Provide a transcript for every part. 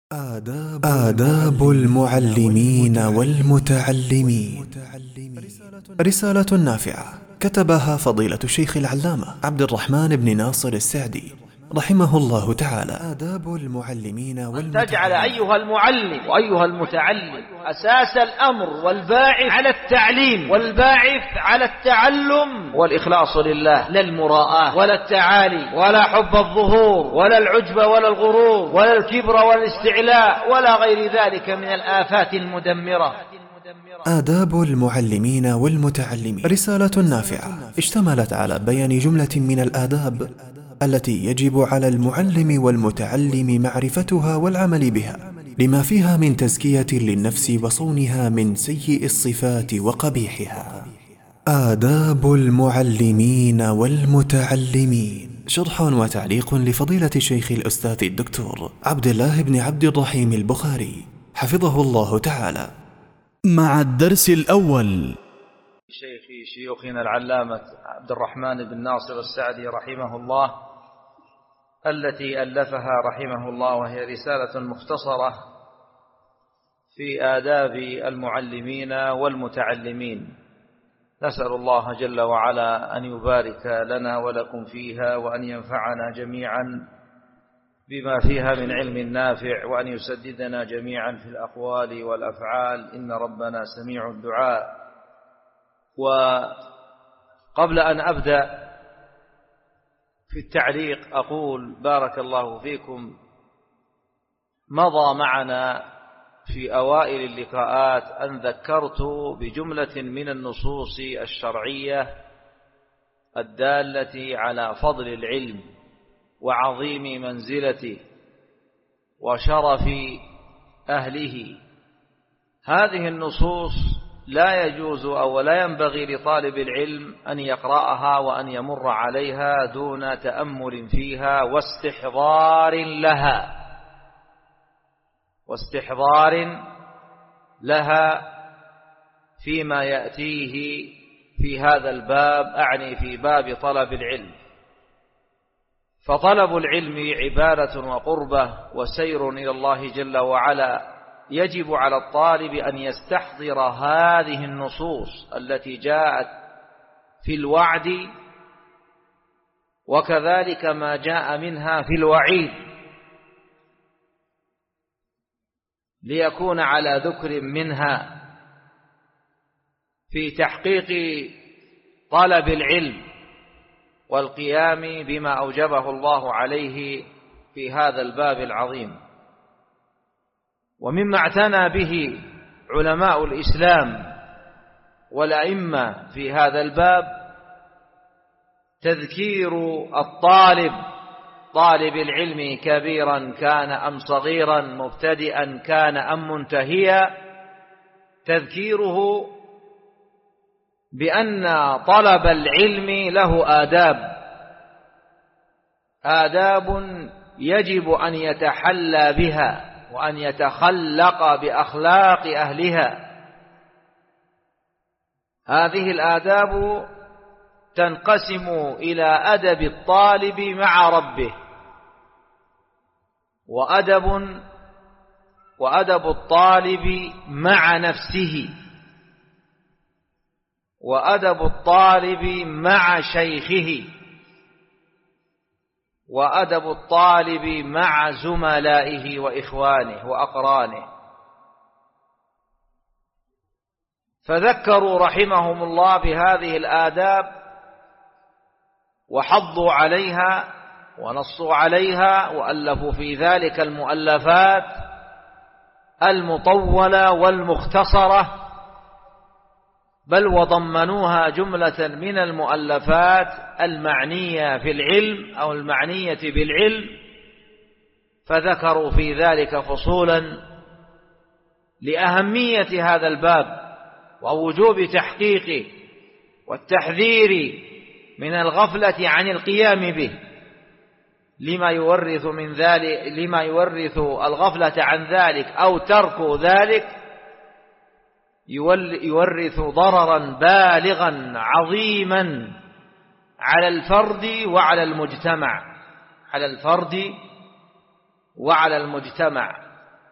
آداب المعلمين والمتعلمين. رسالة نافعة كتبها فضيلة الشيخ العلامة عبد الرحمن بن ناصر السعدي رحمه الله تعالى. آداب المعلمين والمتعلمين. تجعل أيها المعلم وأيها المتعلم أساس الأمر والباعث على التعليم والباعث على التعلم والإخلاص لله، لا المراءة ولا التعالي ولا حب الظهور ولا العجب ولا الغرور ولا الكبر ولا الاستعلاء ولا غير ذلك من الآفات المدمرة. آداب المعلمين والمتعلمين. رسالة نافعة اشتملت على بيان جملة من الآداب التي يجب على المعلم والمتعلم معرفتها والعمل بها، لما فيها من تزكية للنفس وصونها من سيء الصفات وقبيحها. آداب المعلمين والمتعلمين. شرح وتعليق لفضيلة الشيخ الأستاذ الدكتور عبد الله بن عبد الرحيم البخاري حفظه الله تعالى. مع الدرس الأول. شيوخنا العلامة عبد الرحمن بن ناصر السعدي رحمه الله، التي ألفها رحمه الله، وهي رسالة مختصرة في آداب المعلمين والمتعلمين. نسأل الله جل وعلا أن يبارك لنا ولكم فيها، وأن ينفعنا جميعا بما فيها من علم نافع، وأن يسددنا جميعا في الأقوال والأفعال، إن ربنا سميع الدعاء. وقبل أن أبدأ في التعليق أقول بارك الله فيكم، مضى معنا في أوائل اللقاءات أن ذكرت بجملة من النصوص الشرعية الدالة على فضل العلم وعظيم منزلته وشرف أهله. هذه النصوص لا يجوز أو لا ينبغي لطالب العلم أن يقرأها وأن يمر عليها دون تأمل فيها واستحضار لها فيما يأتيه في هذا الباب، أعني في باب طلب العلم. فطلب العلم عبادة وقربة وسير إلى الله جل وعلا. يجب على الطالب أن يستحضر هذه النصوص التي جاءت في الوعد، وكذلك ما جاء منها في الوعيد، ليكون على ذكر منها في تحقيق طلب العلم والقيام بما أوجبه الله عليه في هذا الباب العظيم. ومما اعتنى به علماء الإسلام والأئمة في هذا الباب تذكير طالب العلم كبيرا كان أم صغيرا، مبتدئا كان أم منتهيا، تذكيره بأن طلب العلم له آداب يجب أن يتحلى بها وأن يتخلق بأخلاق أهلها. هذه الآداب تنقسم إلى أدب الطالب مع ربه، وأدب الطالب مع نفسه، وأدب الطالب مع شيخه، وأدب الطالب مع زملائه وإخوانه وأقرانه. فذكروا رحمهم الله بهذه الآداب وحضوا عليها ونصوا عليها، وألفوا في ذلك المؤلفات المطولة والمختصرة، بل وضمنوها جملة من المؤلفات المعنية في العلم أو المعنية بالعلم، فذكروا في ذلك فصولا لأهمية هذا الباب ووجوب تحقيقه والتحذير من الغفلة عن القيام به، لما يورث الغفلة عن ذلك أو ترك ذلك يورث ضررا بالغا عظيما على الفرد وعلى المجتمع،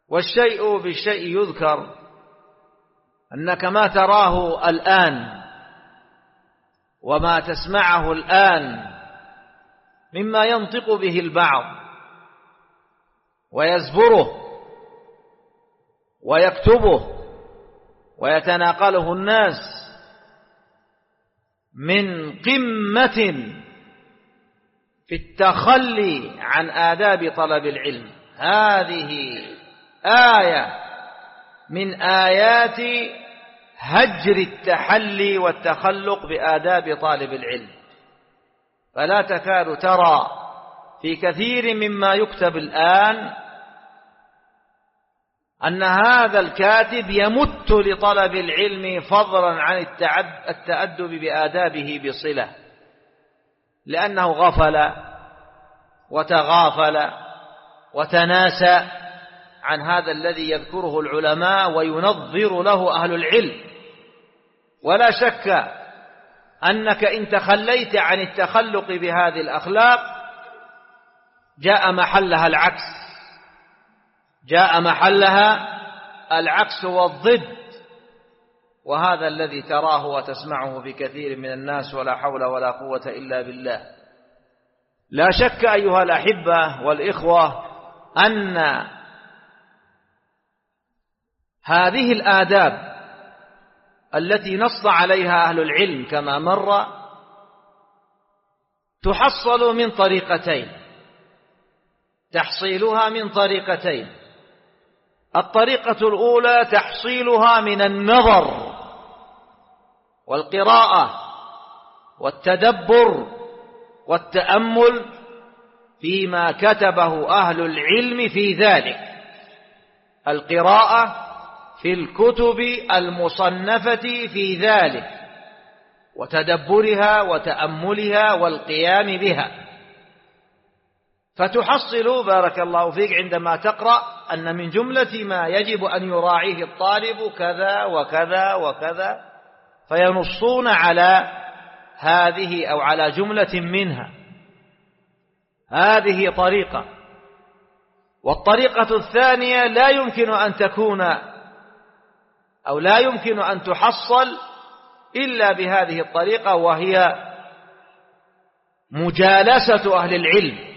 والشيء بالشيء يذكر، أنك ما تراه الآن وما تسمعه الآن مما ينطق به البعض ويزبره ويكتبه ويتناقله الناس من قمة في التخلي عن آداب طلب العلم، هذه آية من آيات هجر التحلي والتخلق بآداب طالب العلم. فلا تكاد ترى في كثير مما يكتب الآن أن هذا الكاتب يمت لطلب العلم فضلا عن التأدب بآدابه بصلة، لأنه غفل وتغافل وتناسى عن هذا الذي يذكره العلماء وينظر له أهل العلم. ولا شك أنك إن تخليت عن التخلق بهذه الأخلاق جاء محلها العكس والضد، وهذا الذي تراه وتسمعه بكثير من الناس، ولا حول ولا قوة إلا بالله. لا شك أيها الأحبة والإخوة أن هذه الآداب التي نص عليها أهل العلم كما مر تحصل من طريقتين، تحصيلها من طريقتين. الطريقة الأولى تحصيلها من النظر والقراءة والتدبر والتأمل فيما كتبه أهل العلم في ذلك، القراءة في الكتب المصنفة في ذلك وتدبرها وتأملها والقيام بها، فتحصل بارك الله فيك عندما تقرأ أن من جملة ما يجب أن يراعيه الطالب كذا وكذا وكذا، فينصون على هذه أو على جملة منها. هذه طريقة. والطريقة الثانية لا يمكن أن تكون أو لا يمكن أن تحصل إلا بهذه الطريقة، وهي مجالسة أهل العلم،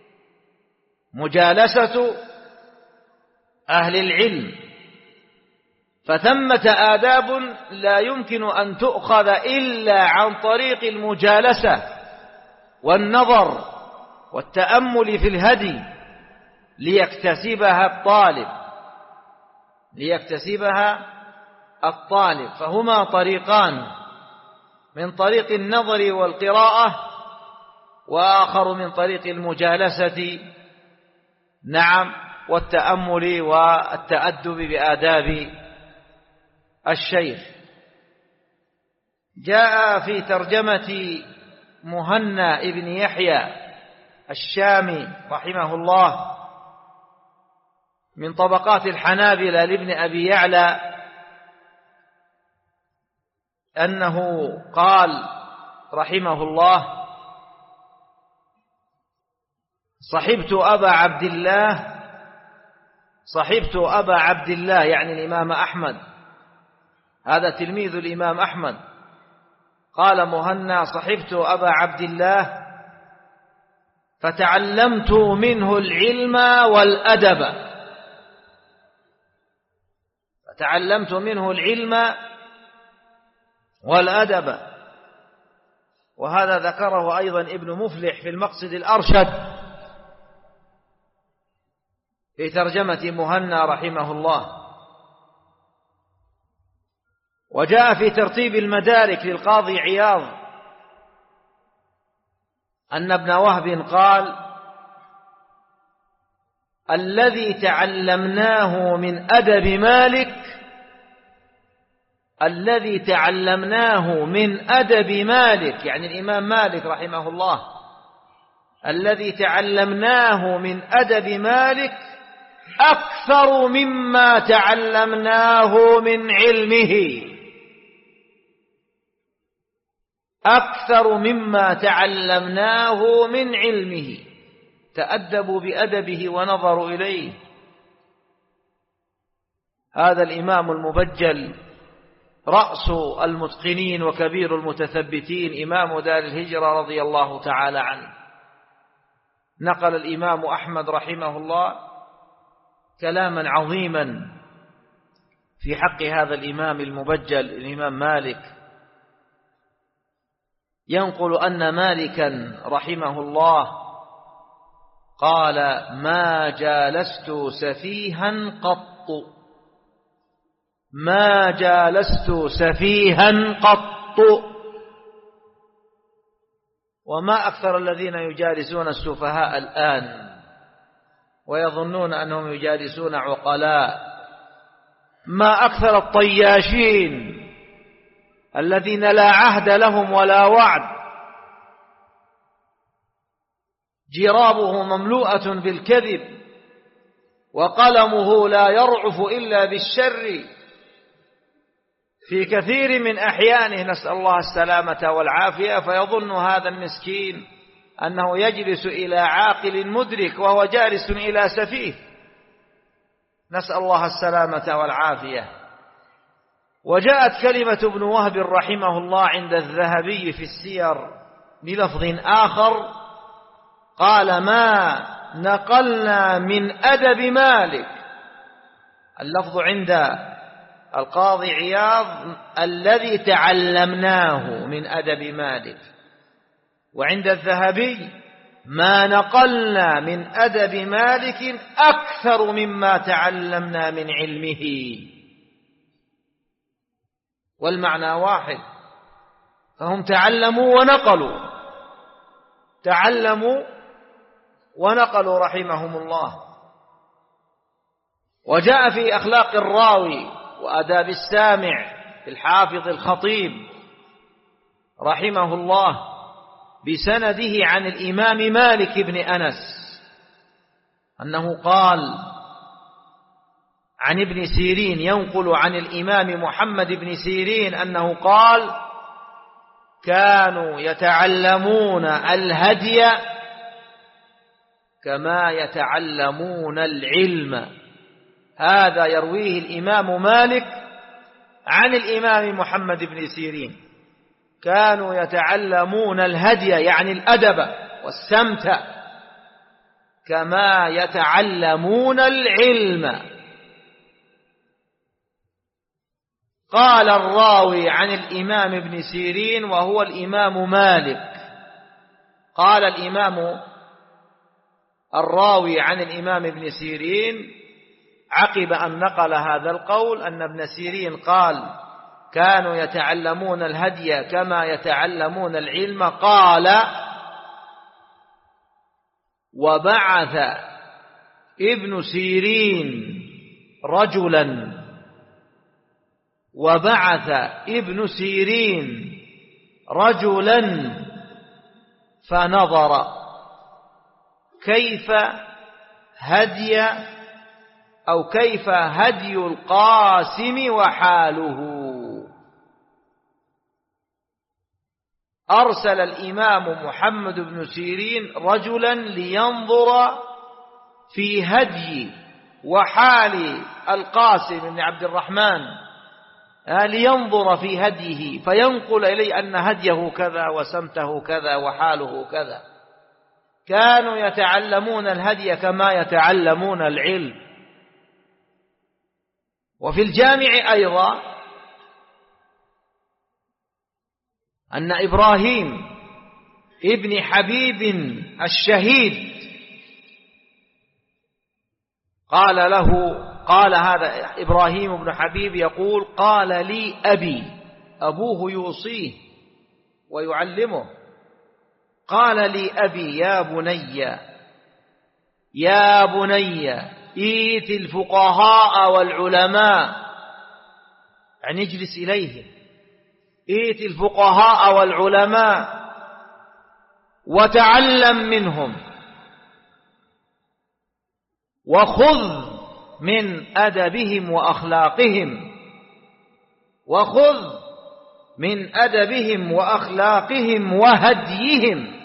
مجالسة أهل العلم. فثمة آداب لا يمكن أن تؤخذ إلا عن طريق المجالسة والنظر والتأمل في الهدي ليكتسبها الطالب. فهما طريقان، من طريق النظر والقراءة، وآخر من طريق المجالسة والتأمل والتأدب بآداب الشيخ. جاء في ترجمة مهنا ابن يحيى الشامي رحمه الله من طبقات الحنابلة لابن أبي يعلى أنه قال رحمه الله: صحبت أبا عبد الله يعني الإمام أحمد، هذا تلميذ الإمام أحمد. قال مهنا: صحبت أبا عبد الله فتعلمت منه العلم والأدب. وهذا ذكره أيضا ابن مفلح في المقصد الأرشد في ترجمة مهنا رحمه الله. وجاء في ترتيب المدارك للقاضي عياض أن ابن وهب قال: الذي تعلمناه من أدب مالك يعني الإمام مالك رحمه الله، الذي تعلمناه من أدب مالك أكثر مما تعلمناه من علمه، تأدبوا بأدبه ونظروا إليه. هذا الإمام المبجل رأس المتقنين وكبير المتثبتين، إمام دار الهجرة رضي الله تعالى عنه. نقل الإمام أحمد رحمه الله كلاما عظيما في حق هذا الإمام المبجل الإمام مالك، ينقل أن مالكا رحمه الله قال: ما جالست سفيها قط، ما جالست سفيها قط. وما أكثر الذين يجالسون السفهاء الآن ويظنون أنهم يجالسون عقلاء، ما أكثر الطياشين الذين لا عهد لهم ولا وعد، جرابه مملوءة بالكذب وقلمه لا يرعف إلا بالشر في كثير من أحيانه، نسأل الله السلامة والعافية. فيظن هذا المسكين أنه يجلس إلى عاقل مدرك وهو جالس إلى سفيه، نسأل الله السلامة والعافية. وجاءت كلمة ابن وهب رحمه الله عند الذهبي في السير بلفظ آخر، قال: ما نقلنا من أدب مالك. اللفظ عند القاضي عياض: الذي تعلمناه من أدب مالك. وعند الذهبي: ما نقلنا من أدب مالك أكثر مما تعلمنا من علمه. والمعنى واحد، فهم تعلموا ونقلوا، تعلموا ونقلوا رحمهم الله. وجاء في أخلاق الراوي وآداب السامع الحافظ الخطيب رحمه الله بسنده عن الإمام مالك بن أنس أنه قال عن ابن سيرين، ينقل عن الإمام محمد بن سيرين أنه قال: كانوا يتعلمون الهدي كما يتعلمون العلم. هذا يرويه الإمام مالك عن الإمام محمد بن سيرين، كانوا يتعلمون الهدي يعني الأدب والسمت كما يتعلمون العلم. قال الراوي عن الإمام ابن سيرين وهو الإمام مالك، قال الإمام الراوي عن الإمام ابن سيرين عقب أن نقل هذا القول أن ابن سيرين قال: كانوا يتعلمون الهدي كما يتعلمون العلم، قال: وبعث ابن سيرين رجلا، وبعث ابن سيرين رجلا فنظر كيف هدي أو كيف هدي القاسم وحاله. أرسل الإمام محمد بن سيرين رجلا لينظر في هدي وحال القاسم بن عبد الرحمن، لينظر في هديه فينقل إليه أن هديه كذا وسمته كذا وحاله كذا. كانوا يتعلمون الهدي كما يتعلمون العلم. وفي الجامع أيضا أن إبراهيم ابن حبيب الشهيد قال هذا إبراهيم بن حبيب يقول: قال لي أبي، أبوه يوصيه ويعلمه، قال لي أبي: يا بني إيت الفقهاء والعلماء، يعني اجلس إليهم، إيت الفقهاء والعلماء وتعلم منهم، وخذ من أدبهم وأخلاقهم، وخذ من أدبهم وأخلاقهم وهديهم،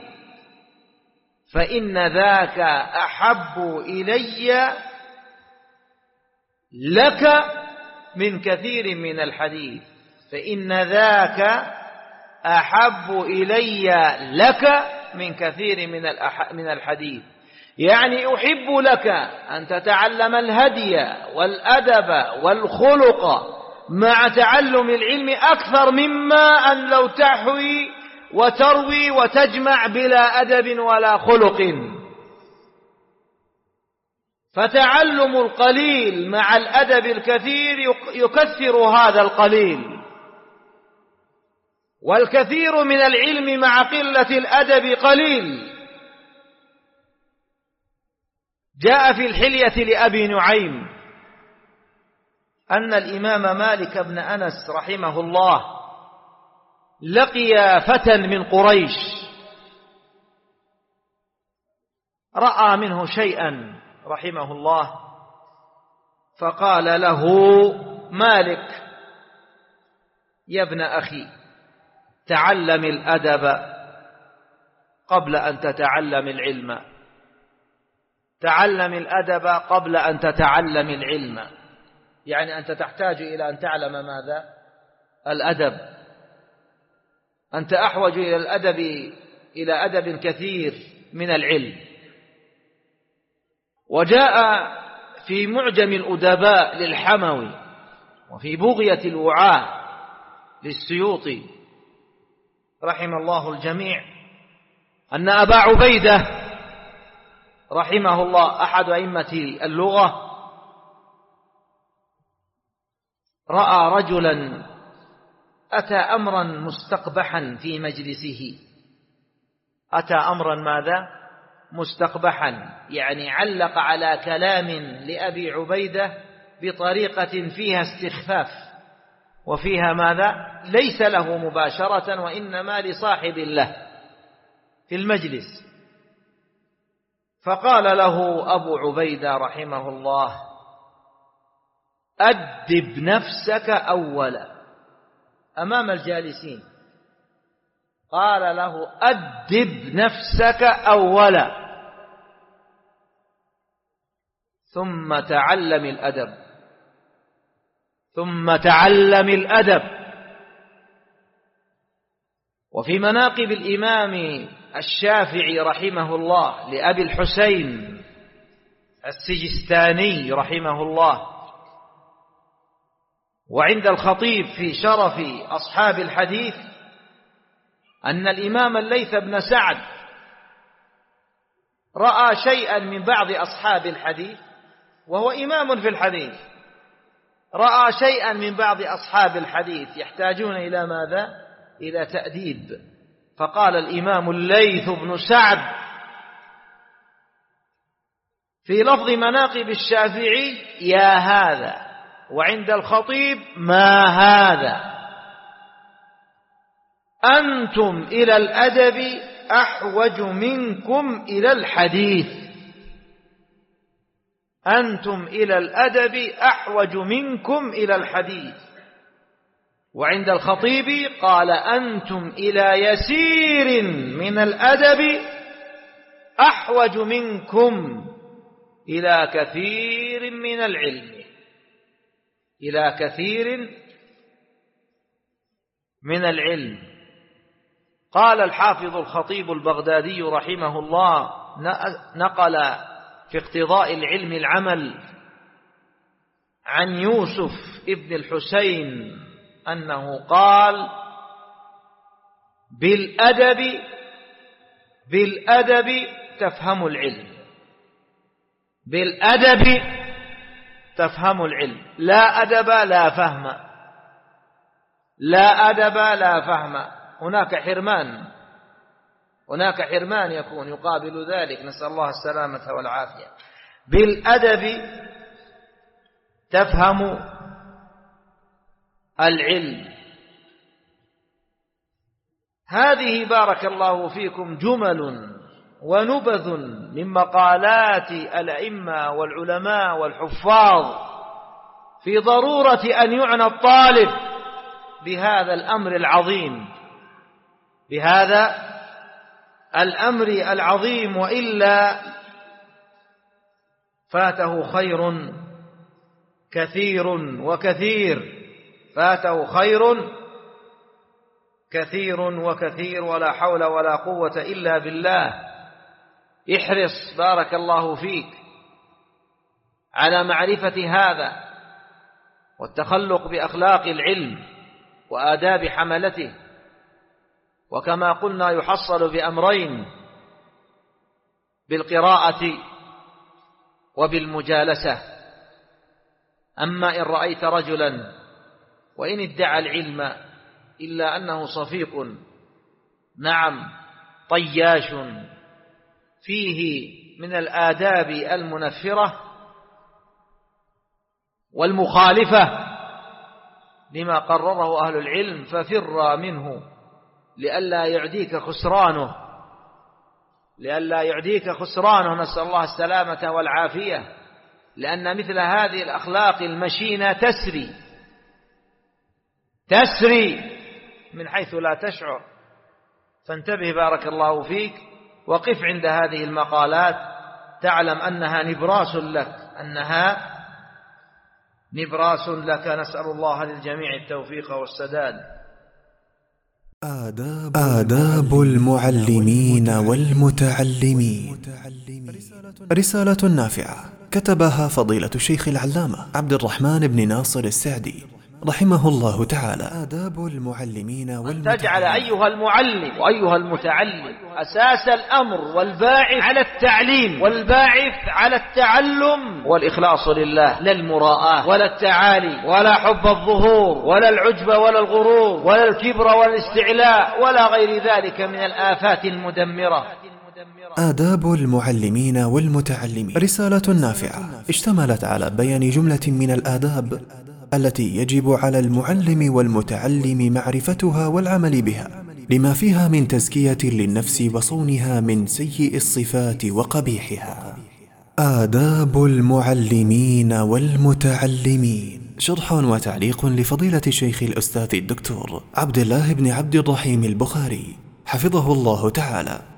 فإن ذاك أحب إلي لك من كثير من الحديث، فإن ذاك أحب إلي لك من كثير من الحديث. يعني أحب لك أن تتعلم الهدي والأدب والخلق مع تعلم العلم أكثر مما أن لو تحوي وتروي وتجمع بلا أدب ولا خلق. فتعلم القليل مع الأدب الكثير يكثر هذا القليل، والكثير من العلم مع قلة الأدب قليل. جاء في الحلية لأبي نعيم أن الإمام مالك بن أنس رحمه الله لقي فتى من قريش رأى منه شيئا رحمه الله، فقال له مالك: يا ابن أخي، تعلم الأدب قبل أن تتعلم العلم، تعلم الأدب قبل أن تتعلم العلم. يعني أنت تحتاج إلى أن تعلم ماذا؟ الأدب. أنت أحوج إلى الأدب، إلى أدب كثير من العلم. وجاء في معجم الأدباء للحموي وفي بغية الوعاء للسيوطي رحم الله الجميع أن أبا عبيدة رحمه الله أحد أئمة اللغة رأى رجلا أتى أمرا مستقبحا في مجلسه. أتى أمرا ماذا؟ مستقبحا، يعني علق على كلام لأبي عبيدة بطريقة فيها استخفاف وفيها ماذا؟ ليس له مباشرة وإنما لصاحب له في المجلس. فقال له أبو عبيدة رحمه الله: أدب نفسك أولا، أمام الجالسين. قال له: أدب نفسك أولا ثم تعلم الأدب، ثم تعلم الأدب. وفي مناقب الإمام الشافعي رحمه الله لأبي الحسين السجستاني رحمه الله، وعند الخطيب في شرف أصحاب الحديث، أن الإمام الليث بن سعد رأى شيئا من بعض أصحاب الحديث، وهو إمام في الحديث، رأى شيئا من بعض أصحاب الحديث يحتاجون إلى ماذا؟ إلى تأديب. فقال الإمام الليث بن سعد في لفظ مناقب الشافعي: يا هذا. وعند الخطيب: ما هذا. أنتم إلى الأدب أحوج منكم إلى الحديث، أنتم إلى الأدب أحوج منكم إلى الحديث. وعند الخطيب قال: أنتم إلى يسير من الأدب أحوج منكم إلى كثير من العلم، إلى كثير من العلم. قال الحافظ الخطيب البغدادي رحمه الله، نقل في اقتضاء العلم العمل عن يوسف ابن الحسين أنه قال: بالأدب تفهم العلم، بالأدب تفهم العلم. لا أدب لا فهم، لا أدب لا فهم. هناك حرمان، هناك حرمان يكون يقابل ذلك، نسأل الله السلامة والعافية. بالأدب تفهم العلم. هذه بارك الله فيكم جمل ونبذ من مقالات الأئمة والعلماء والحفاظ في ضرورة أن يعنى الطالب بهذا الأمر العظيم، بهذا الأمر العظيم، وإلا فاته خير كثير وكثير، فاته خير كثير وكثير، ولا حول ولا قوة إلا بالله. احرص بارك الله فيك على معرفة هذا والتخلق بأخلاق العلم وآداب حملته، وكما قلنا يحصل بأمرين: بالقراءة وبالمجالسة. أما إن رأيت رجلا وإن ادعى العلم إلا أنه صفيق، نعم طياش، فيه من الآداب المنفرة والمخالفة لما قرره أهل العلم، ففر منه لئلا يعديك خسرانه، نسأل الله السلامة والعافية، لأن مثل هذه الأخلاق المشينة تسري من حيث لا تشعر. فانتبه بارك الله فيك، وقف عند هذه المقالات، تعلم أنها نبراس لك، نسأل الله للجميع التوفيق والسداد. آداب المعلمين والمتعلمين. رسالة نافعة كتبها فضيلة الشيخ العلامة عبد الرحمن بن ناصر السعدي رحمه الله تعالى. آداب المعلمين والمتعلمين. تجعل أيها المعلم وأيها المتعلم أساس الأمر والباعث على التعليم والباعث على التعلم والإخلاص لله، لا المراءة ولا التعالي ولا حب الظهور ولا العجب ولا الغرور ولا الكبر ولا الاستعلاء ولا غير ذلك من الآفات المدمرة. آداب المعلمين والمتعلمين. رسالة نافعة اشتملت على بيان جملة من الآداب التي يجب على المعلم والمتعلم معرفتها والعمل بها، لما فيها من تزكية للنفس وصونها من سيء الصفات وقبيحها. آداب المعلمين والمتعلمين. شرح وتعليق لفضيلة الشيخ الأستاذ الدكتور عبد الله بن عبد الرحيم البخاري حفظه الله تعالى.